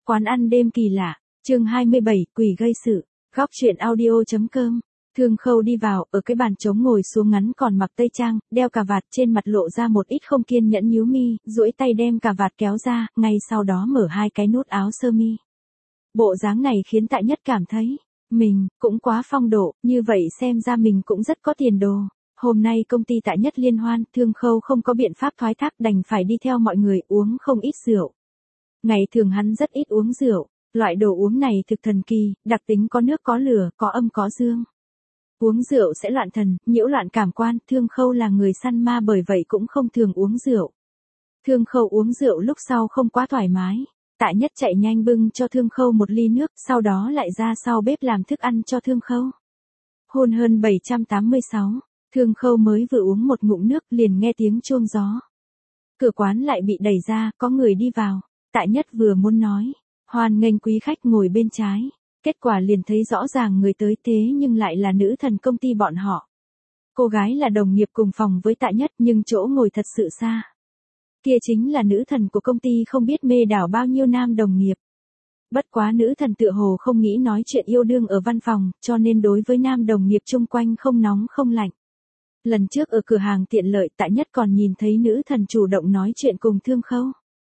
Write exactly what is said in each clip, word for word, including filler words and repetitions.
Quán ăn đêm kỳ lạ, chương hai mươi bảy, quỷ gây sự, góc truyện audio.com. Thương Khâu đi vào, ở cái bàn trống ngồi xuống ngắn còn mặc tây trang, đeo cà vạt, trên mặt lộ ra một ít không kiên nhẫn nhíu mi, duỗi tay đem cà vạt kéo ra, ngay sau đó mở hai cái nút áo sơ mi. Bộ dáng này khiến Tạ Nhất cảm thấy, mình, cũng quá phong độ, như vậy xem ra mình cũng rất có tiền đồ. Hôm nay công ty Tạ Nhất liên hoan, Thương Khâu không có biện pháp thoái thác đành phải đi theo mọi người uống không ít rượu. Ngày thường hắn rất ít uống rượu, loại đồ uống này thực thần kỳ, đặc tính có nước có lửa, có âm có dương. Uống rượu sẽ loạn thần, nhiễu loạn cảm quan, Thương Khâu là người săn ma bởi vậy cũng không thường uống rượu. Thương Khâu uống rượu lúc sau không quá thoải mái. Tạ Nhất chạy nhanh bưng cho Thương Khâu một ly nước, sau đó lại ra sau bếp làm thức ăn cho Thương Khâu. Hôn hơn bảy trăm tám mươi sáu, Thương Khâu mới vừa uống một ngụm nước liền nghe tiếng chuông gió. Cửa quán lại bị đẩy ra, có người đi vào. Tạ Nhất vừa muốn nói, hoan nghênh quý khách ngồi bên trái. Kết quả liền thấy rõ ràng người tới thế nhưng lại là nữ thần công ty bọn họ. Cô gái là đồng nghiệp cùng phòng với Tạ Nhất nhưng chỗ ngồi thật sự xa. Kia chính là nữ thần của công ty không biết mê đảo bao nhiêu nam đồng nghiệp. Bất quá nữ thần tựa hồ không nghĩ nói chuyện yêu đương ở văn phòng, cho nên đối với nam đồng nghiệp chung quanh không nóng không lạnh. Lần trước ở cửa hàng tiện lợi Tạ Nhất còn nhìn thấy nữ thần chủ động nói chuyện cùng Thương Khâu.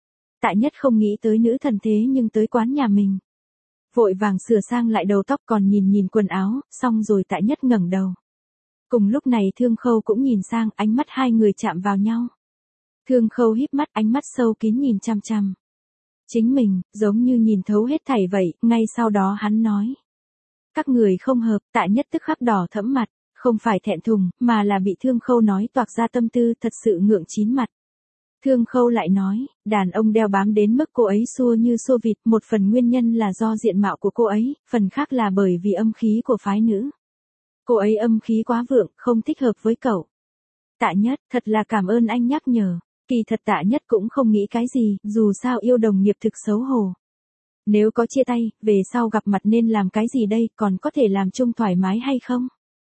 Tạ Nhất không nghĩ tới nữ thần thế nhưng tới quán nhà mình. Vội vàng sửa sang lại đầu tóc còn nhìn nhìn quần áo, xong rồi Tạ Nhất ngẩng đầu. Cùng lúc này Thương Khâu cũng nhìn sang, ánh mắt hai người chạm vào nhau. Thương Khâu híp mắt, ánh mắt sâu kín nhìn chăm chăm. Chính mình, giống như nhìn thấu hết thảy vậy, ngay sau đó hắn nói. Các người không hợp, Tạ Nhất tức khắc đỏ thẫm mặt, không phải thẹn thùng, mà là bị Thương Khâu nói toạc ra tâm tư thật sự ngượng chín mặt. Thương Khâu lại nói, đàn ông đeo bám đến mức cô ấy xua như xua vịt, một phần nguyên nhân là do diện mạo của cô ấy, phần khác là bởi vì âm khí của phái nữ. Cô ấy âm khí quá vượng, không thích hợp với cậu. Tạ Nhất, thật là cảm ơn anh nhắc nhở. Kỳ thật Tạ Nhất cũng không nghĩ cái gì, dù sao yêu đồng nghiệp thực xấu hổ. Nếu có chia tay, về sau gặp mặt nên làm cái gì đây, còn có thể làm chung thoải mái hay không?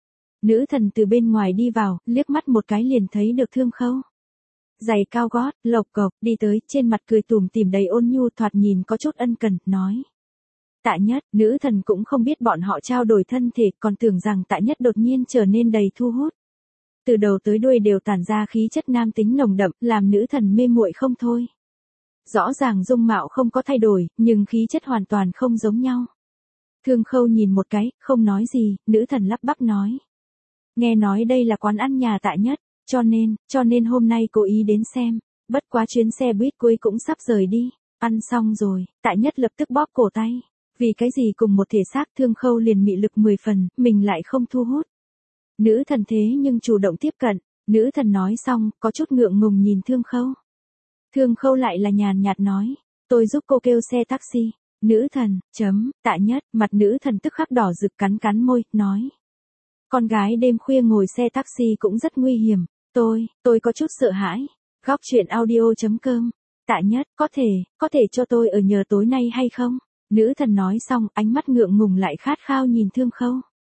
Nữ thần từ bên ngoài đi vào, liếc mắt một cái liền thấy được Thương Khâu. Giày cao gót, lộc cộc, đi tới, trên mặt cười tủm tỉm đầy ôn nhu thoạt nhìn có chút ân cần, nói. Tạ Nhất, nữ thần cũng không biết bọn họ trao đổi thân thể, còn tưởng rằng Tạ Nhất đột nhiên trở nên đầy thu hút. Từ đầu tới đuôi đều tản ra khí chất nam tính nồng đậm, làm nữ thần mê muội không thôi. Rõ ràng dung mạo không có thay đổi, nhưng khí chất hoàn toàn không giống nhau. Thương Khâu nhìn một cái, không nói gì, nữ thần lắp bắp nói. Nghe nói đây là quán ăn nhà Tạ Nhất. Cho nên, cho nên hôm nay cố ý đến xem, bất quá chuyến xe buýt cuối cũng sắp rời đi, ăn xong rồi, Tạ Nhất lập tức bóp cổ tay, vì cái gì cùng một thể xác Thương Khâu liền mị lực mười phần, mình lại không thu hút. Nữ thần thế nhưng chủ động tiếp cận, nữ thần nói xong, có chút ngượng ngùng nhìn Thương Khâu. Thương Khâu lại là nhàn nhạt nói, tôi giúp cô kêu xe taxi, nữ thần, chấm, Tạ Nhất, mặt nữ thần tức khắc đỏ rực cắn cắn môi, nói. Con gái đêm khuya ngồi xe taxi cũng rất nguy hiểm. Tôi, tôi có chút sợ hãi. Góc truyện audio.com. Tạ Nhất, có thể, có thể cho tôi ở nhờ tối nay hay không? Nữ thần nói xong, ánh mắt ngượng ngùng lại khát khao nhìn Thương Khâu.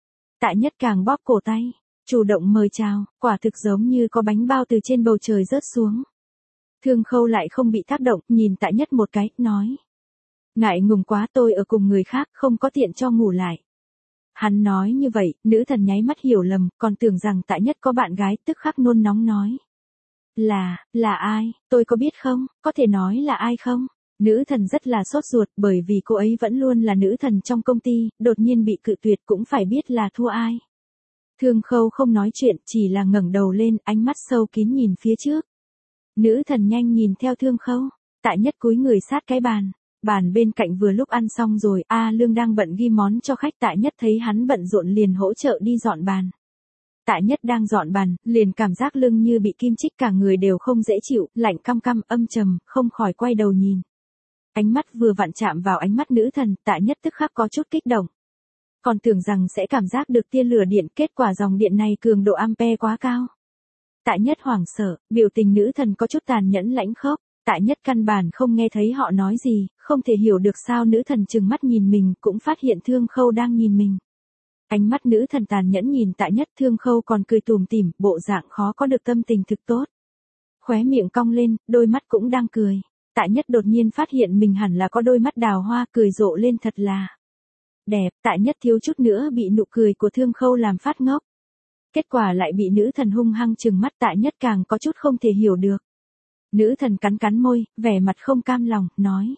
Tạ Nhất càng bóp cổ tay, chủ động mời chào, quả thực giống như có bánh bao từ trên bầu trời rớt xuống. Thương Khâu lại không bị tác động, nhìn Tạ Nhất một cái, nói. Ngại ngùng quá tôi ở cùng người khác, không có tiện cho ngủ lại. Hắn nói như vậy, nữ thần nháy mắt hiểu lầm, còn tưởng rằng Tạ Nhất có bạn gái, tức khắc nôn nóng nói. Là, là ai, tôi có biết không, có thể nói là ai không? Nữ thần rất là sốt ruột bởi vì cô ấy vẫn luôn là nữ thần trong công ty, đột nhiên bị cự tuyệt cũng phải biết là thua ai. Thương Khâu không nói chuyện, chỉ là ngẩng đầu lên, ánh mắt sâu kín nhìn phía trước. Nữ thần nhanh nhìn theo Thương Khâu, Tạ Nhất cúi người sát cái bàn. Bàn bên cạnh vừa lúc ăn xong rồi, A Lương đang bận ghi món cho khách. Tạ Nhất thấy hắn bận rộn liền hỗ trợ đi dọn bàn. Tạ Nhất đang dọn bàn, liền cảm giác lưng như bị kim chích cả người đều không dễ chịu, lạnh căm căm, âm trầm, không khỏi quay đầu nhìn. Ánh mắt vừa vặn chạm vào ánh mắt nữ thần, Tạ Nhất tức khắc có chút kích động. Còn tưởng rằng sẽ cảm giác được tia lửa điện, kết quả dòng điện này cường độ ampere quá cao. Tạ Nhất hoảng sợ, biểu tình nữ thần có chút tàn nhẫn lãnh khốc. Tạ Nhất căn bản không nghe thấy họ nói gì, không thể hiểu được sao nữ thần trừng mắt nhìn mình, cũng phát hiện Thương Khâu đang nhìn mình. Ánh mắt nữ thần tàn nhẫn nhìn Tạ Nhất, Thương Khâu còn cười tủm tỉm, bộ dạng khó có được tâm tình thực tốt. Khóe miệng cong lên, đôi mắt cũng đang cười. Tạ Nhất đột nhiên phát hiện mình hẳn là có đôi mắt đào hoa, cười rộ lên thật là đẹp. Tạ Nhất thiếu chút nữa bị nụ cười của Thương Khâu làm phát ngốc. Kết quả lại bị nữ thần hung hăng trừng mắt, Tạ Nhất càng có chút không thể hiểu được. Nữ thần cắn cắn môi, vẻ mặt không cam lòng, nói.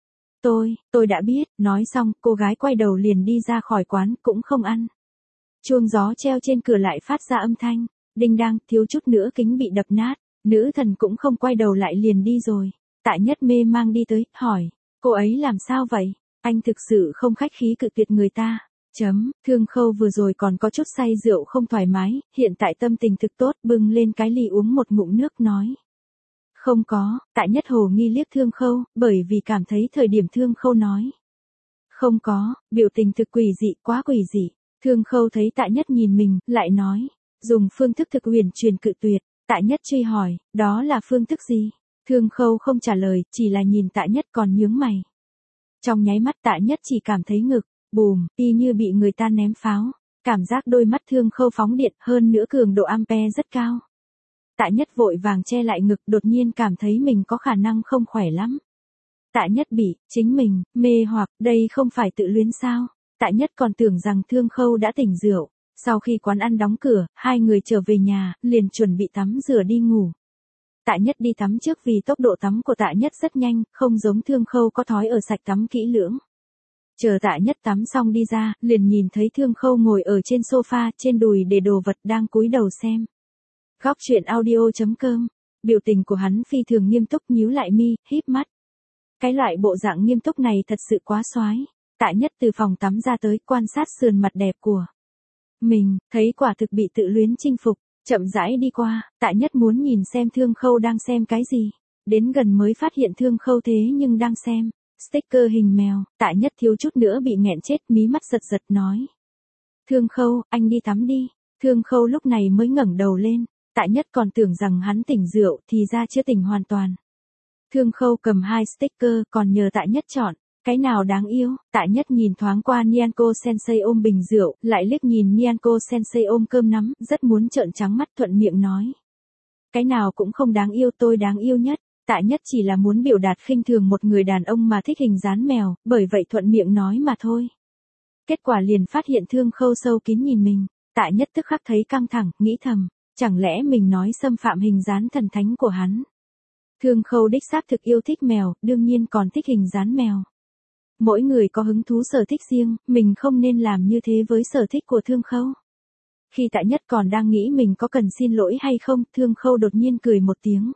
Tôi, tôi đã biết, nói xong, cô gái quay đầu liền đi ra khỏi quán, cũng không ăn. Chuông gió treo trên cửa lại phát ra âm thanh, đinh đang, thiếu chút nữa kính bị đập nát, nữ thần cũng không quay đầu lại liền đi rồi. Tạ Nhất mê mang đi tới, hỏi, cô ấy làm sao vậy? Anh thực sự không khách khí cự tuyệt người ta. Chấm, Thương Khâu vừa rồi còn có chút say rượu không thoải mái, hiện tại tâm tình thực tốt, bưng lên cái ly uống một ngụm nước nói. Không có, Tạ Nhất hồ nghi liếc Thương Khâu, bởi vì cảm thấy thời điểm Thương Khâu nói. Không có, biểu tình thực quỷ dị, quá quỷ dị. Thương Khâu thấy Tạ Nhất nhìn mình, lại nói, dùng phương thức thực huyền truyền cự tuyệt. Tạ Nhất truy hỏi, đó là phương thức gì? Thương Khâu không trả lời, chỉ là nhìn Tạ Nhất còn nhướng mày. Trong nháy mắt Tạ Nhất chỉ cảm thấy ngực, bùm, y như bị người ta ném pháo. Cảm giác đôi mắt Thương Khâu phóng điện, hơn nữa cường độ ampere rất cao. Tạ Nhất vội vàng che lại ngực, đột nhiên cảm thấy mình có khả năng không khỏe lắm. Tạ Nhất bị, chính mình, mê hoặc, đây không phải tự luyến sao? Tạ Nhất còn tưởng rằng Thương Khâu đã tỉnh rượu. Sau khi quán ăn đóng cửa, hai người trở về nhà, liền chuẩn bị tắm rửa đi ngủ. Tạ Nhất đi tắm trước vì tốc độ tắm của Tạ Nhất rất nhanh, không giống Thương Khâu có thói ở sạch tắm kỹ lưỡng. Chờ Tạ Nhất tắm xong đi ra, liền nhìn thấy Thương Khâu ngồi ở trên sofa, trên đùi để đồ vật đang cúi đầu xem. Góc truyện audio chấm com, biểu tình của hắn phi thường nghiêm túc, nhíu lại mi, híp mắt. Cái loại bộ dạng nghiêm túc này thật sự quá xoái. Tạ Nhất từ phòng tắm ra tới, quan sát sườn mặt đẹp của mình, thấy quả thực bị tự luyến chinh phục, chậm rãi đi qua. Tạ Nhất muốn nhìn xem Thương Khâu đang xem cái gì, đến gần mới phát hiện Thương Khâu thế nhưng đang xem sticker hình mèo. Tạ Nhất thiếu chút nữa bị nghẹn chết, mí mắt giật giật nói. Thương Khâu, anh đi tắm đi. Thương Khâu lúc này mới ngẩng đầu lên. Tạ Nhất còn tưởng rằng hắn tỉnh rượu, thì ra chưa tỉnh hoàn toàn. Thương Khâu cầm hai sticker, còn nhờ Tạ Nhất chọn. Cái nào đáng yêu? Tạ Nhất nhìn thoáng qua Nyanko Sensei ôm bình rượu, lại liếc nhìn Nyanko Sensei ôm cơm nắm, rất muốn trợn trắng mắt, thuận miệng nói. Cái nào cũng không đáng yêu, tôi đáng yêu nhất. Tạ Nhất chỉ là muốn biểu đạt khinh thường một người đàn ông mà thích hình dán mèo, bởi vậy thuận miệng nói mà thôi. Kết quả liền phát hiện Thương Khâu sâu kín nhìn mình. Tạ Nhất tức khắc thấy căng thẳng, nghĩ thầm, chẳng lẽ mình nói xâm phạm hình dán thần thánh của hắn. Thương Khâu đích xác thực yêu thích mèo, đương nhiên còn thích hình dán mèo. Mỗi người có hứng thú sở thích riêng, mình không nên làm như thế với sở thích của Thương Khâu. Khi Tạ Nhất còn đang nghĩ mình có cần xin lỗi hay không, Thương Khâu đột nhiên cười một tiếng.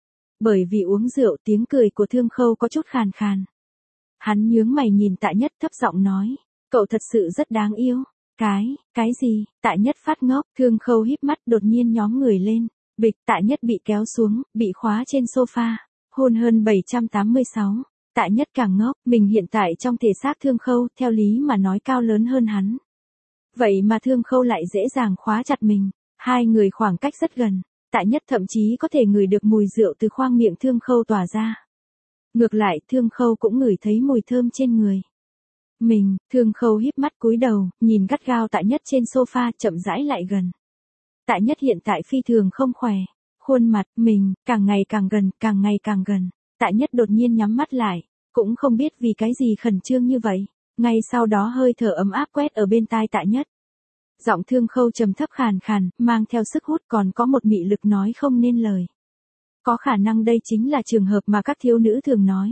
Bởi vì uống rượu, tiếng cười của Thương Khâu có chút khàn khàn. Hắn nhướng mày nhìn Tạ Nhất, thấp giọng nói, cậu thật sự rất đáng yêu. Cái, cái gì? Tạ Nhất phát ngốc, Thương Khâu híp mắt, đột nhiên nhóng người lên. Bịch, Tạ Nhất bị kéo xuống, bị khóa trên sofa. Hôn hơn bảy trăm tám mươi sáu. Tạ Nhất càng ngốc, mình hiện tại trong thể xác Thương Khâu, theo lý mà nói cao lớn hơn hắn. Vậy mà Thương Khâu lại dễ dàng khóa chặt mình. Hai người khoảng cách rất gần. Tạ Nhất thậm chí có thể ngửi được mùi rượu từ khoang miệng Thương Khâu tỏa ra. Ngược lại, Thương Khâu cũng ngửi thấy mùi thơm trên người mình. Thương Khâu híp mắt cúi đầu, nhìn gắt gao Tạ Nhất trên sofa, chậm rãi lại gần. Tạ Nhất hiện tại phi thường không khỏe. Khuôn mặt mình càng ngày càng gần, càng ngày càng gần. Tạ Nhất đột nhiên nhắm mắt lại, cũng không biết vì cái gì khẩn trương như vậy. Ngay sau đó hơi thở ấm áp quét ở bên tai Tạ Nhất. Giọng Thương Khâu trầm thấp khàn khàn, mang theo sức hút, còn có một mị lực nói không nên lời. Có khả năng đây chính là trường hợp mà các thiếu nữ thường nói.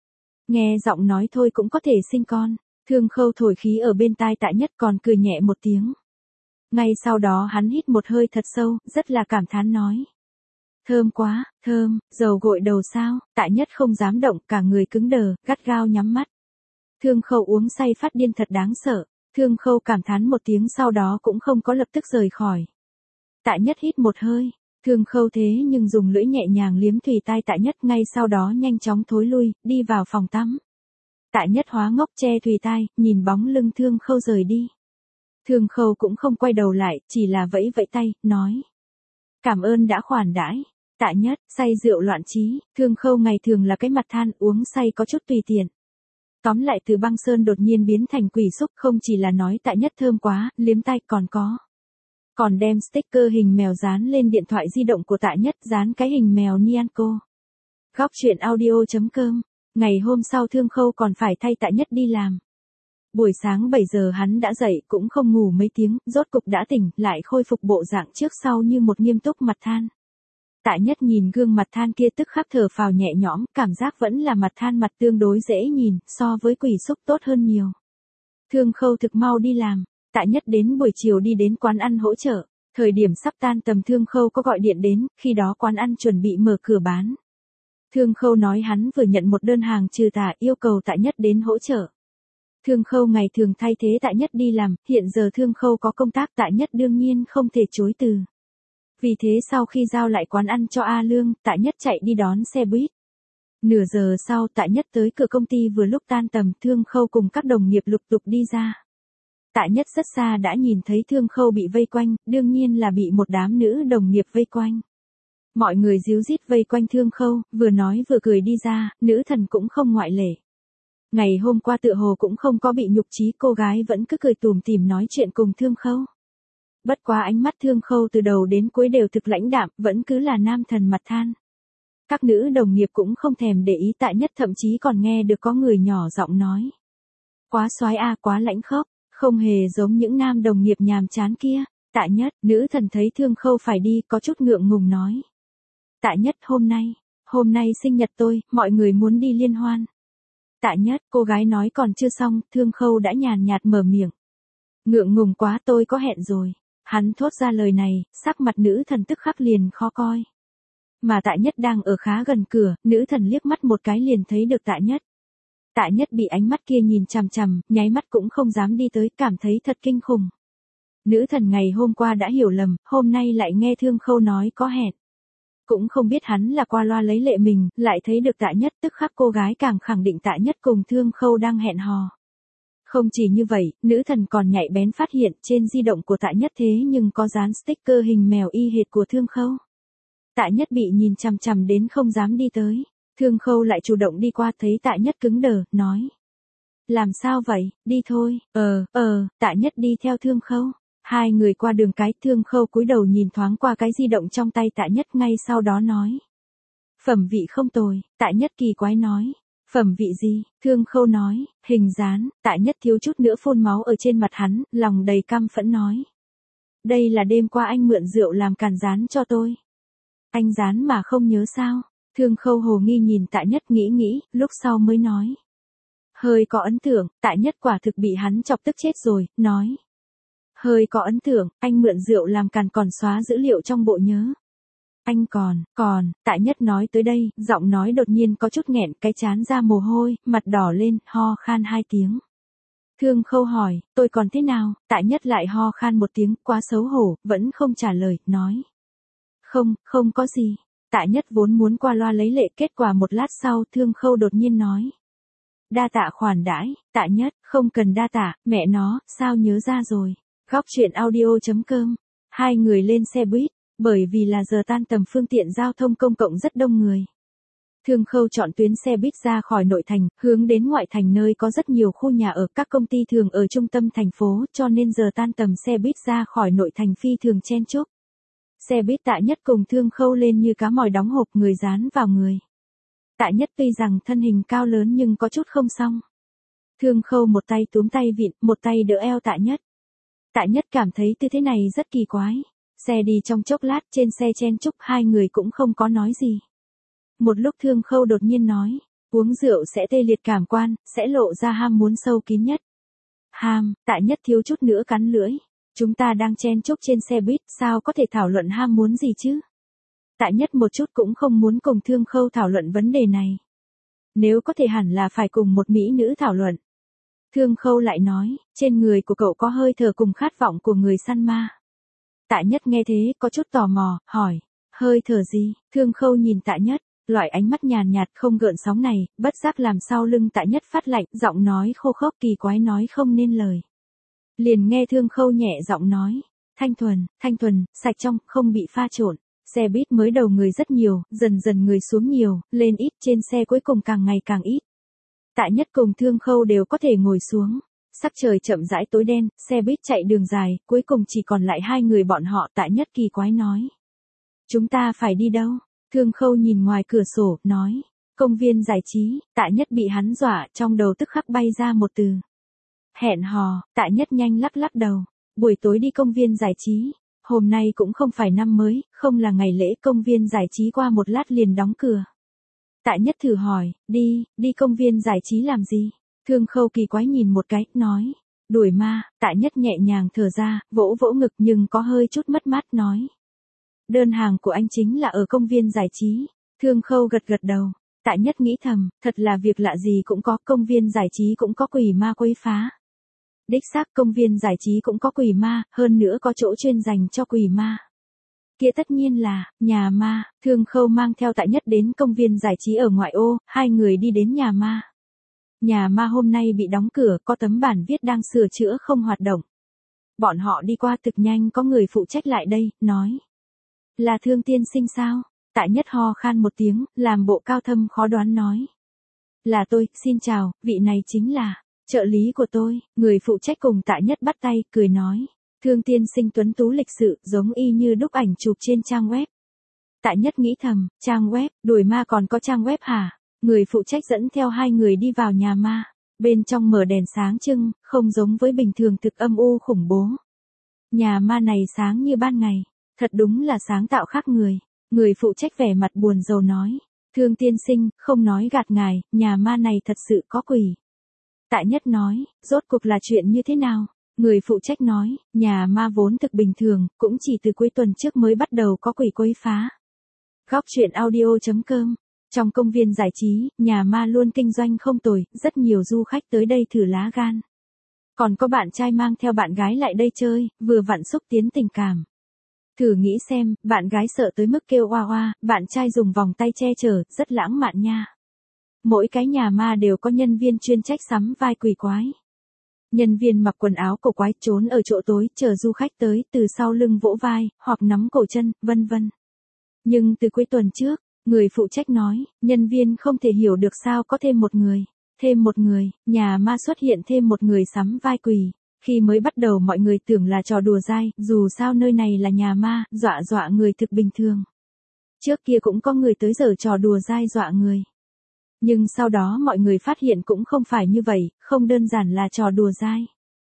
Nghe giọng nói thôi cũng có thể sinh con. Thương Khâu thổi khí ở bên tai Tạ Nhất, còn cười nhẹ một tiếng. Ngay sau đó hắn hít một hơi thật sâu, rất là cảm thán nói. Thơm quá, thơm, dầu gội đầu sao? Tạ Nhất không dám động, cả người cứng đờ, gắt gao nhắm mắt. Thương Khâu uống say phát điên thật đáng sợ. Thương Khâu cảm thán một tiếng, sau đó cũng không có lập tức rời khỏi. Tạ Nhất hít một hơi. Thương Khâu thế nhưng dùng lưỡi nhẹ nhàng liếm thùy tai Tạ Nhất, ngay sau đó nhanh chóng thối lui, đi vào phòng tắm. Tạ Nhất hóa ngốc che thùy tai, nhìn bóng lưng Thương Khâu rời đi. Thương Khâu cũng không quay đầu lại, chỉ là vẫy vẫy tay, nói. Cảm ơn đã khoản đãi. Tạ Nhất, say rượu loạn trí. Thương Khâu ngày thường là cái mặt than, uống say có chút tùy tiện. Tóm lại từ băng sơn đột nhiên biến thành quỷ xúc, không chỉ là nói Tạ Nhất thơm quá, liếm tay, còn có. Còn đem sticker hình mèo dán lên điện thoại di động của Tạ Nhất, dán cái hình mèo Nyanko Góc chuyện audio chấm com. Ngày hôm sau Thương Khâu còn phải thay Tạ Nhất đi làm. Buổi sáng bảy giờ hắn đã dậy cũng không ngủ mấy tiếng, rốt cục đã tỉnh, lại khôi phục bộ dạng trước sau như một nghiêm túc mặt than. Tạ Nhất nhìn gương mặt than kia tức khắc thở phào nhẹ nhõm, cảm giác vẫn là mặt than mặt tương đối dễ nhìn, so với Quỷ Xúc tốt hơn nhiều. Thương Khâu thực mau đi làm, Tạ Nhất đến buổi chiều đi đến quán ăn hỗ trợ. Thời điểm sắp tan tầm Thương Khâu có gọi điện đến, khi đó quán ăn chuẩn bị mở cửa bán. Thương Khâu nói hắn vừa nhận một đơn hàng trừ tà, yêu cầu Tạ Nhất đến hỗ trợ. Thương Khâu ngày thường thay thế Tạ Nhất đi làm, hiện giờ Thương Khâu có công tác Tạ Nhất đương nhiên không thể chối từ. Vì thế sau khi giao lại quán ăn cho A Lương, Tạ Nhất chạy đi đón xe buýt. Nửa giờ sau Tạ Nhất tới cửa công ty vừa lúc tan tầm, Thương Khâu cùng các đồng nghiệp lục tục đi ra. Tạ Nhất rất xa đã nhìn thấy Thương Khâu bị vây quanh, đương nhiên là bị một đám nữ đồng nghiệp vây quanh. Mọi người díu dít vây quanh Thương Khâu, vừa nói vừa cười đi ra, nữ thần cũng không ngoại lệ. Ngày hôm qua tựa hồ cũng không có bị nhục chí, cô gái vẫn cứ cười tủm tỉm nói chuyện cùng Thương Khâu. Bất quá ánh mắt Thương Khâu từ đầu đến cuối đều thực lãnh đạm, vẫn cứ là nam thần mặt than. Các nữ đồng nghiệp cũng không thèm để ý Tạ Nhất, thậm chí còn nghe được có người nhỏ giọng nói. Quá soái a, quá lãnh khốc, không hề giống những nam đồng nghiệp nhàm chán kia. Tạ Nhất, nữ thần thấy Thương Khâu phải đi, có chút ngượng ngùng nói. Tạ Nhất, hôm nay, hôm nay sinh nhật tôi, mọi người muốn đi liên hoan. Tạ Nhất, cô gái nói còn chưa xong, Thương Khâu đã nhàn nhạt mở miệng. Ngượng ngùng quá, tôi có hẹn rồi. Hắn thốt ra lời này, sắc mặt nữ thần tức khắc liền khó coi. Mà Tạ Nhất đang ở khá gần cửa, nữ thần liếc mắt một cái liền thấy được Tạ Nhất. Tạ Nhất bị ánh mắt kia nhìn chằm chằm, nháy mắt cũng không dám đi tới, cảm thấy thật kinh khủng. Nữ thần ngày hôm qua đã hiểu lầm, hôm nay lại nghe Thương Khâu nói có hẹn. Cũng không biết hắn là qua loa lấy lệ mình, lại thấy được Tạ Nhất, tức khắc cô gái càng khẳng định Tạ Nhất cùng Thương Khâu đang hẹn hò. Không chỉ như vậy, nữ thần còn nhạy bén phát hiện trên di động của Tạ Nhất thế nhưng có dán sticker hình mèo y hệt của Thương Khâu. Tạ Nhất bị nhìn chằm chằm đến không dám đi tới. Thương Khâu lại chủ động đi qua, thấy Tạ Nhất cứng đờ, nói. Làm sao vậy, đi thôi, ờ, ờ, Tạ Nhất đi theo Thương Khâu. Hai người qua đường cái, Thương Khâu cúi đầu nhìn thoáng qua cái di động trong tay Tạ Nhất, ngay sau đó nói. Phẩm vị không tồi, Tạ Nhất kỳ quái nói. Phẩm vị gì? Thương Khâu nói, hình dán. Tạ Nhất thiếu chút nữa phun máu ở trên mặt hắn, lòng đầy căm phẫn nói. Đây là đêm qua anh mượn rượu làm càn dán cho tôi. Anh dán mà không nhớ sao? Thương Khâu hồ nghi nhìn Tạ Nhất, nghĩ nghĩ, lúc sau mới nói. Hơi có ấn tượng, Tạ Nhất quả thực bị hắn chọc tức chết rồi, nói. Hơi có ấn tượng, anh mượn rượu làm càn còn xóa dữ liệu trong bộ nhớ. Anh còn, còn, Tạ Nhất nói tới đây, giọng nói đột nhiên có chút nghẹn, cái trán ra mồ hôi, mặt đỏ lên, ho khan hai tiếng. Thương Khâu hỏi, tôi còn thế nào? Tạ Nhất lại ho khan một tiếng, quá xấu hổ, vẫn không trả lời, nói. Không, không có gì. Tạ Nhất vốn muốn qua loa lấy lệ, kết quả một lát sau Thương Khâu đột nhiên nói. Đa tạ khoản đãi. Tạ Nhất, không cần đa tạ, mẹ nó, sao nhớ ra rồi. Góc chuyện audio chấm com. Hai người lên xe buýt, bởi vì là giờ tan tầm phương tiện giao thông công cộng rất đông người. Thương Khâu chọn tuyến xe buýt ra khỏi nội thành, hướng đến ngoại thành nơi có rất nhiều khu nhà ở, các công ty thường ở trung tâm thành phố, cho nên giờ tan tầm xe buýt ra khỏi nội thành phi thường chen chúc. Xe buýt Tạ Nhất cùng Thương Khâu lên như cá mòi đóng hộp, người dán vào người. Tạ Nhất tuy rằng thân hình cao lớn nhưng có chút không xong. Thương Khâu một tay túm tay vịn, một tay đỡ eo Tạ Nhất. Tạ Nhất cảm thấy tư thế này rất kỳ quái. Xe đi trong chốc lát, trên xe chen chúc, hai người cũng không có nói gì. Một lúc Thương Khâu đột nhiên nói, uống rượu sẽ tê liệt cảm quan, sẽ lộ ra ham muốn sâu kín nhất. Ham, Tạ Nhất thiếu chút nữa cắn lưỡi. Chúng ta đang chen chúc trên xe buýt, sao có thể thảo luận ham muốn gì chứ? Tạ Nhất một chút cũng không muốn cùng Thương Khâu thảo luận vấn đề này. Nếu có thể hẳn là phải cùng một mỹ nữ thảo luận. Thương Khâu lại nói, trên người của cậu có hơi thở cùng khát vọng của người săn ma. Tạ Nhất nghe thế, có chút tò mò, hỏi, hơi thở gì? Thương Khâu nhìn Tạ Nhất, loại ánh mắt nhàn nhạt không gợn sóng này, bất giác làm sau lưng Tạ Nhất phát lạnh, giọng nói khô khốc kỳ quái nói không nên lời. Liền nghe Thương Khâu nhẹ giọng nói, thanh thuần, thanh thuần, sạch trong, không bị pha trộn. Xe buýt mới đầu người rất nhiều, dần dần người xuống nhiều, lên ít, trên xe cuối cùng càng ngày càng ít. Tạ Nhất cùng Thương Khâu đều có thể ngồi xuống. Sắc trời chậm rãi tối đen, xe buýt chạy đường dài, cuối cùng chỉ còn lại hai người bọn họ. Tạ Nhất kỳ quái nói. Chúng ta phải đi đâu? Thương Khâu nhìn ngoài cửa sổ, nói. Công viên giải trí, Tạ Nhất bị hắn dọa, trong đầu tức khắc bay ra một từ. Hẹn hò, Tạ Nhất nhanh lắc lắc đầu. Buổi tối đi công viên giải trí. Hôm nay cũng không phải năm mới, không là ngày lễ, công viên giải trí qua một lát liền đóng cửa. Tạ Nhất thử hỏi, đi, đi công viên giải trí làm gì? Thương Khâu kỳ quái nhìn một cái, nói. Đuổi ma. Tạ Nhất nhẹ nhàng thở ra, vỗ vỗ ngực nhưng có hơi chút mất mát, nói. Đơn hàng của anh chính là ở công viên giải trí. Thương Khâu gật gật đầu. Tạ Nhất nghĩ thầm, thật là việc lạ gì cũng có, công viên giải trí cũng có quỷ ma quấy phá. Đích xác công viên giải trí cũng có quỷ ma, hơn nữa có chỗ chuyên dành cho quỷ ma. Kia tất nhiên là, nhà ma. Thương Khâu mang theo Tạ Nhất đến công viên giải trí ở ngoại ô, hai người đi đến nhà ma. Nhà ma hôm nay bị đóng cửa, có tấm bản viết đang sửa chữa không hoạt động. Bọn họ đi qua thực nhanh có người phụ trách lại đây, nói. Là Thương tiên sinh sao? Tạ Nhất ho khan một tiếng, làm bộ cao thâm khó đoán nói. Là tôi, xin chào, vị này chính là trợ lý của tôi. Người phụ trách cùng Tạ Nhất bắt tay, cười nói. Thương tiên sinh tuấn tú lịch sự, giống y như đúc ảnh chụp trên trang web. Tạ Nhất nghĩ thầm, trang web, đuổi ma còn có trang web hả? Người phụ trách dẫn theo hai người đi vào nhà ma. Bên trong mở đèn sáng trưng, không giống với bình thường thực âm u khủng bố. Nhà ma này sáng như ban ngày. Thật đúng là sáng tạo khác người. Người phụ trách vẻ mặt buồn rầu nói. Thương tiên sinh, không nói gạt ngài, nhà ma này thật sự có quỷ. Tạ Nhất nói, rốt cuộc là chuyện như thế nào? Người phụ trách nói, nhà ma vốn thực bình thường, cũng chỉ từ cuối tuần trước mới bắt đầu có quỷ quấy phá. Góc truyện audio chấm com. Trong công viên giải trí, nhà ma luôn kinh doanh không tồi, rất nhiều du khách tới đây thử lá gan. Còn có bạn trai mang theo bạn gái lại đây chơi, vừa vặn xúc tiến tình cảm. Thử nghĩ xem, bạn gái sợ tới mức kêu oa oa, bạn trai dùng vòng tay che chở, rất lãng mạn nha. Mỗi cái nhà ma đều có nhân viên chuyên trách sắm vai quỷ quái. Nhân viên mặc quần áo cổ quái trốn ở chỗ tối chờ du khách tới, từ sau lưng vỗ vai, hoặc nắm cổ chân, vân vân. Nhưng từ cuối tuần trước, người phụ trách nói, nhân viên không thể hiểu được sao có thêm một người. Thêm một người, nhà ma xuất hiện thêm một người sắm vai quỷ. Khi mới bắt đầu mọi người tưởng là trò đùa dai, dù sao nơi này là nhà ma, dọa dọa người thực bình thường. Trước kia cũng có người tới giở trò đùa dai dọa người. Nhưng sau đó mọi người phát hiện cũng không phải như vậy, không đơn giản là trò đùa dai.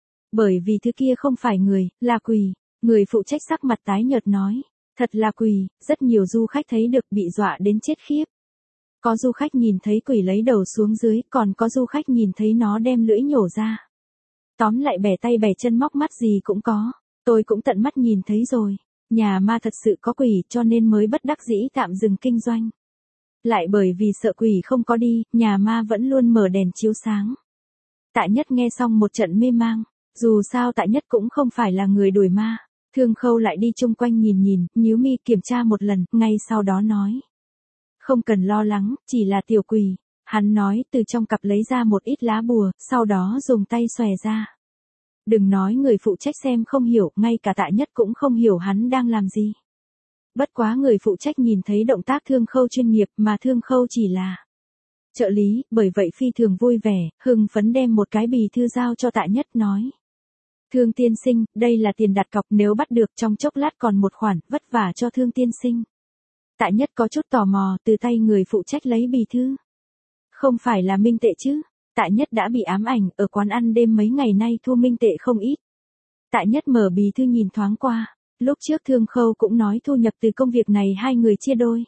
Bởi vì thứ kia không phải người, là quỷ. Người phụ trách sắc mặt tái nhợt nói, thật là quỷ, rất nhiều du khách thấy được bị dọa đến chết khiếp. Có du khách nhìn thấy quỷ lấy đầu xuống dưới, còn có du khách nhìn thấy nó đem lưỡi nhổ ra. Tóm lại bẻ tay bẻ chân móc mắt gì cũng có. Tôi cũng tận mắt nhìn thấy rồi. Nhà ma thật sự có quỷ cho nên mới bất đắc dĩ tạm dừng kinh doanh. Lại bởi vì sợ quỷ không có đi, nhà ma vẫn luôn mở đèn chiếu sáng. Tạ Nhất nghe xong một trận mê mang. Dù sao Tạ Nhất cũng không phải là người đuổi ma. Thương Khâu lại đi chung quanh nhìn nhìn, nhíu mi kiểm tra một lần, ngay sau đó nói. Không cần lo lắng, chỉ là tiểu quỷ. Hắn nói từ trong cặp lấy ra một ít lá bùa, sau đó dùng tay xòe ra. Đừng nói người phụ trách xem không hiểu, ngay cả Tạ Nhất cũng không hiểu hắn đang làm gì. Bất quá người phụ trách nhìn thấy động tác Thương Khâu chuyên nghiệp mà Thương Khâu chỉ là trợ lý, bởi vậy phi thường vui vẻ, hưng phấn đem một cái bì thư giao cho Tạ Nhất nói. Thương tiên sinh, đây là tiền đặt cọc nếu bắt được trong chốc lát còn một khoản, vất vả cho Thương tiên sinh. Tạ Nhất có chút tò mò, từ tay người phụ trách lấy bì thư. Không phải là minh tệ chứ? Tạ Nhất đã bị ám ảnh, ở quán ăn đêm mấy ngày nay thua minh tệ không ít. Tạ Nhất mở bì thư nhìn thoáng qua, lúc trước Thương Khâu cũng nói thu nhập từ công việc này hai người chia đôi.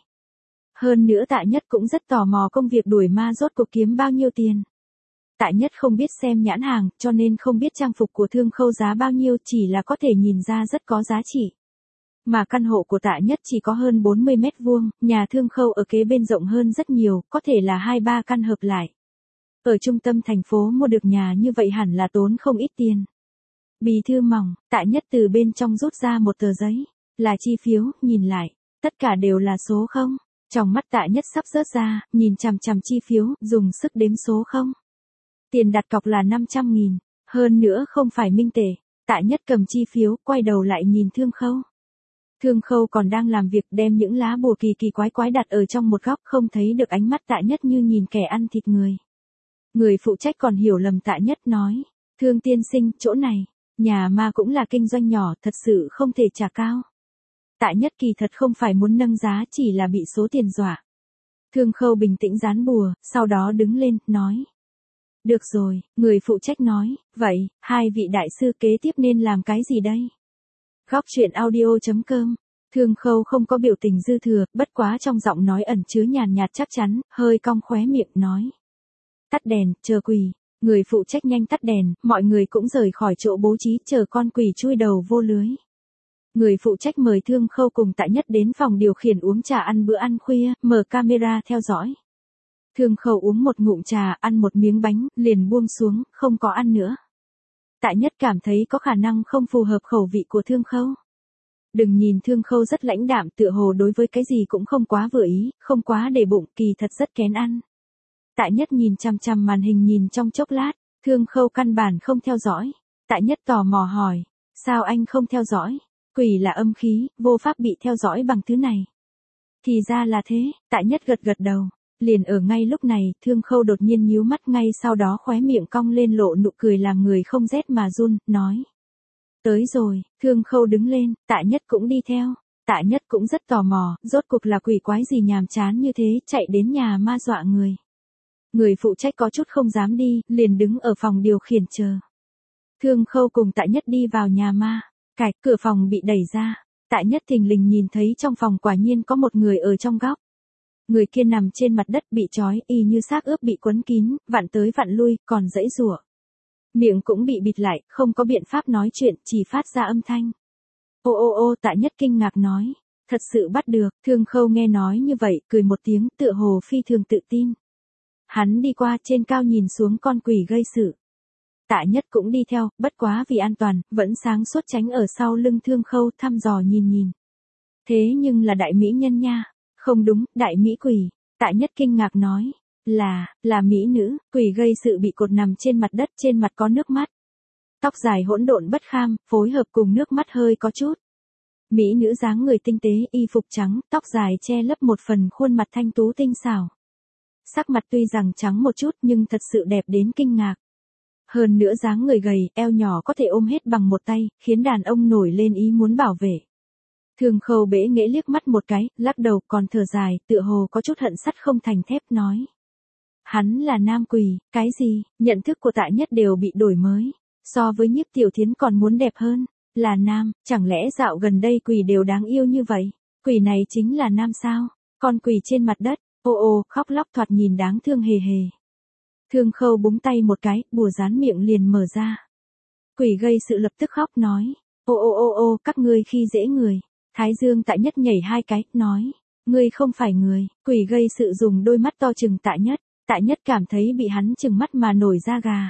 Hơn nữa Tạ Nhất cũng rất tò mò công việc đuổi ma rốt cuộc kiếm bao nhiêu tiền. Tạ Nhất không biết xem nhãn hàng, cho nên không biết trang phục của Thương Khâu giá bao nhiêu, chỉ là có thể nhìn ra rất có giá trị. Mà căn hộ của Tạ Nhất chỉ có hơn bốn mươi mét vuông, nhà Thương Khâu ở kế bên rộng hơn rất nhiều, có thể là hai ba căn hợp lại. Ở trung tâm thành phố mua được nhà như vậy hẳn là tốn không ít tiền. Bì thư mỏng, Tạ Nhất từ bên trong rút ra một tờ giấy, là chi phiếu, nhìn lại, tất cả đều là số không. Trong mắt Tạ Nhất sắp rớt ra, nhìn chằm chằm chi phiếu, dùng sức đếm số không. Tiền đặt cọc là năm trăm nghìn, hơn nữa không phải minh tệ. Tạ Nhất cầm chi phiếu, quay đầu lại nhìn Thương Khâu. Thương Khâu còn đang làm việc, đem những lá bùa kỳ kỳ quái quái đặt ở trong một góc, không thấy được ánh mắt Tạ Nhất như nhìn kẻ ăn thịt người. Người phụ trách còn hiểu lầm Tạ Nhất nói, Thương tiên sinh, chỗ này, nhà ma cũng là kinh doanh nhỏ, thật sự không thể trả cao. Tạ Nhất kỳ thật không phải muốn nâng giá, chỉ là bị số tiền dọa. Thương Khâu bình tĩnh dán bùa, sau đó đứng lên, nói. Được rồi, người phụ trách nói, vậy, hai vị đại sư kế tiếp nên làm cái gì đây? Góc truyện audio chấm com. Thương Khâu không có biểu tình dư thừa, bất quá trong giọng nói ẩn chứa nhàn nhạt chắc chắn, hơi cong khóe miệng nói. Tắt đèn, chờ quỷ. Người phụ trách nhanh tắt đèn, mọi người cũng rời khỏi chỗ bố trí, chờ con quỷ chui đầu vô lưới. Người phụ trách mời Thương Khâu cùng Tạ Nhất đến phòng điều khiển uống trà ăn bữa ăn khuya, mở camera theo dõi. Thương Khâu uống một ngụm trà, ăn một miếng bánh, liền buông xuống, không có ăn nữa. Tạ Nhất cảm thấy có khả năng không phù hợp khẩu vị của Thương Khâu. Đừng nhìn Thương Khâu rất lãnh đạm, tựa hồ đối với cái gì cũng không quá vừa ý, không quá để bụng, kỳ thật rất kén ăn. Tạ Nhất nhìn chằm chằm màn hình nhìn trong chốc lát, Thương Khâu căn bản không theo dõi. Tạ Nhất tò mò hỏi, sao anh không theo dõi? Quỷ là âm khí, vô pháp bị theo dõi bằng thứ này. Thì ra là thế, Tạ Nhất gật gật đầu. Liền ở ngay lúc này, Thương Khâu đột nhiên nhíu mắt, ngay sau đó khóe miệng cong lên lộ nụ cười làm người không rét mà run, nói. Tới rồi, Thương Khâu đứng lên, Tạ Nhất cũng đi theo. Tạ Nhất cũng rất tò mò, rốt cuộc là quỷ quái gì nhàm chán như thế, chạy đến nhà ma dọa người. Người phụ trách có chút không dám đi, liền đứng ở phòng điều khiển chờ. Thương Khâu cùng Tạ Nhất đi vào nhà ma. Cạch, cửa phòng bị đẩy ra. Tạ Nhất thình lình nhìn thấy trong phòng quả nhiên có một người ở trong góc. Người kia nằm trên mặt đất bị trói, y như xác ướp bị quấn kín, vặn tới vặn lui, còn giãy giụa. Miệng cũng bị bịt lại, không có biện pháp nói chuyện, chỉ phát ra âm thanh. Ô ô ô, Tạ Nhất kinh ngạc nói. Thật sự bắt được. Thương Khâu nghe nói như vậy, cười một tiếng, tựa hồ phi thường tự tin. Hắn đi qua trên cao nhìn xuống con quỷ gây sự. Tạ Nhất cũng đi theo, bất quá vì an toàn, vẫn sáng suốt tránh ở sau lưng Thương Khâu, thăm dò nhìn nhìn. Thế nhưng là đại mỹ nhân nha. Không đúng, đại mỹ quỷ. Tạ Nhất kinh ngạc nói. Là, là mỹ nữ, quỷ gây sự bị cột nằm trên mặt đất, trên mặt có nước mắt. Tóc dài hỗn độn bất kham, phối hợp cùng nước mắt hơi có chút. Mỹ nữ dáng người tinh tế, y phục trắng, tóc dài che lấp một phần khuôn mặt thanh tú tinh xảo. Sắc mặt tuy rằng trắng một chút nhưng thật sự đẹp đến kinh ngạc. Hơn nữa dáng người gầy, eo nhỏ có thể ôm hết bằng một tay, khiến đàn ông nổi lên ý muốn bảo vệ. Thương Khâu bẽ nghễ liếc mắt một cái, lắc đầu còn thở dài, tựa hồ có chút hận sắt không thành thép nói. Hắn là nam quỷ, cái gì, nhận thức của Tạ Nhất đều bị đổi mới. So với Nhiếp Tiểu Thiến còn muốn đẹp hơn, là nam, chẳng lẽ dạo gần đây quỷ đều đáng yêu như vậy? Quỷ này chính là nam sao? Con quỷ trên mặt đất, ô ô, khóc lóc thoạt nhìn đáng thương hề hề. Thương Khâu búng tay một cái, bùa dán miệng liền mở ra. Quỷ gây sự lập tức khóc nói, ô ô ô ô, các ngươi khi dễ người. Thái dương Tạ Nhất nhảy hai cái, nói, ngươi không phải người. Quỷ gây sự dùng đôi mắt to trừng Tạ Nhất. Tạ Nhất cảm thấy bị hắn trừng mắt mà nổi da gà.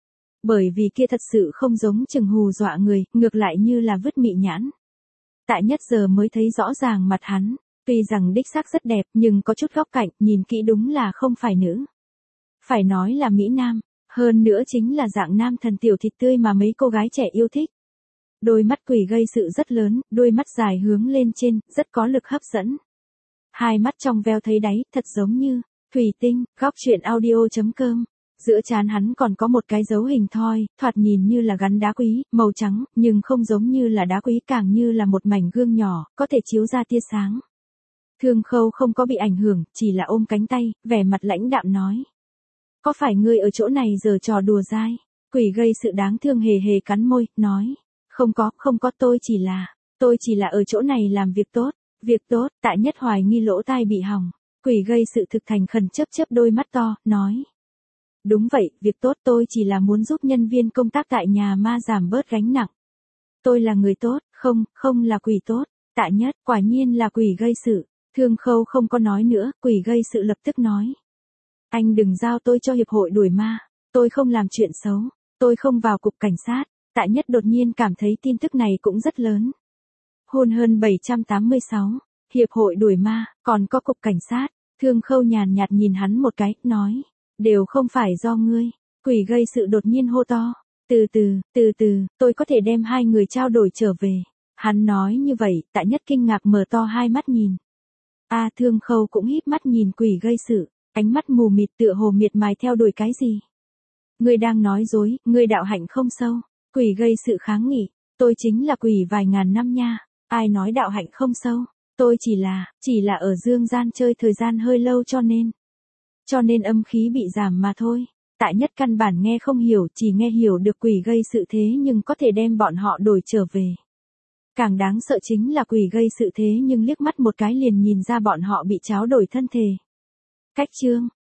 Bởi vì kia thật sự không giống trừng hù dọa người, ngược lại như là vứt mị nhãn. Tạ Nhất giờ mới thấy rõ ràng mặt hắn, tuy rằng đích xác rất đẹp nhưng có chút góc cạnh, nhìn kỹ đúng là không phải nữ. Phải nói là mỹ nam, hơn nữa chính là dạng nam thần tiểu thịt tươi mà mấy cô gái trẻ yêu thích. Đôi mắt quỷ gây sự rất lớn, đôi mắt dài hướng lên trên, rất có lực hấp dẫn. Hai mắt trong veo thấy đáy, thật giống như thủy tinh. Góc truyện audio chấm com. Giữa trán hắn còn có một cái dấu hình thoi, thoạt nhìn như là gắn đá quý, màu trắng, nhưng không giống như là đá quý, càng như là một mảnh gương nhỏ, có thể chiếu ra tia sáng. Thương Khâu không có bị ảnh hưởng, chỉ là ôm cánh tay, vẻ mặt lãnh đạm nói. Có phải ngươi ở chỗ này giờ trò đùa dai? Quỷ gây sự đáng thương hề hề cắn môi, nói. Không có, không có, tôi chỉ là, tôi chỉ là ở chỗ này làm việc tốt. Việc tốt, Tạ Nhất hoài nghi lỗ tai bị hỏng. Quỷ gây sự thực thành khẩn chớp chớp đôi mắt to, nói. Đúng vậy, việc tốt, tôi chỉ là muốn giúp nhân viên công tác tại nhà ma giảm bớt gánh nặng. Tôi là người tốt, không, không là quỷ tốt. Tạ Nhất, quả nhiên là quỷ gây sự. Thương Khâu không có nói nữa, quỷ gây sự lập tức nói. Anh đừng giao tôi cho hiệp hội đuổi ma. Tôi không làm chuyện xấu. Tôi không vào cục cảnh sát. Tạ Nhất đột nhiên cảm thấy tin tức này cũng rất lớn. Hôn hơn bảy trăm tám mươi sáu. Hiệp hội đuổi ma, còn có cục cảnh sát. Thương Khâu nhàn nhạt nhìn hắn một cái, nói. Đều không phải do ngươi. Quỷ gây sự đột nhiên hô to. Từ từ, từ từ, tôi có thể đem hai người trao đổi trở về. Hắn nói như vậy, Tạ Nhất kinh ngạc mở to hai mắt nhìn. A à, Thương Khâu cũng híp mắt nhìn quỷ gây sự. Ánh mắt mù mịt tựa hồ miệt mài theo đuổi cái gì. Ngươi đang nói dối, ngươi đạo hạnh không sâu. Quỷ gây sự kháng nghị. Tôi chính là quỷ vài ngàn năm nha. Ai nói đạo hạnh không sâu, tôi chỉ là, chỉ là ở dương gian chơi thời gian hơi lâu cho nên, cho nên âm khí bị giảm mà thôi. Tại nhất căn bản nghe không hiểu, chỉ nghe hiểu được quỷ gây sự thế nhưng có thể đem bọn họ đổi trở về. Càng đáng sợ chính là quỷ gây sự thế nhưng liếc mắt một cái liền nhìn ra bọn họ bị tráo đổi thân thể. Cách chương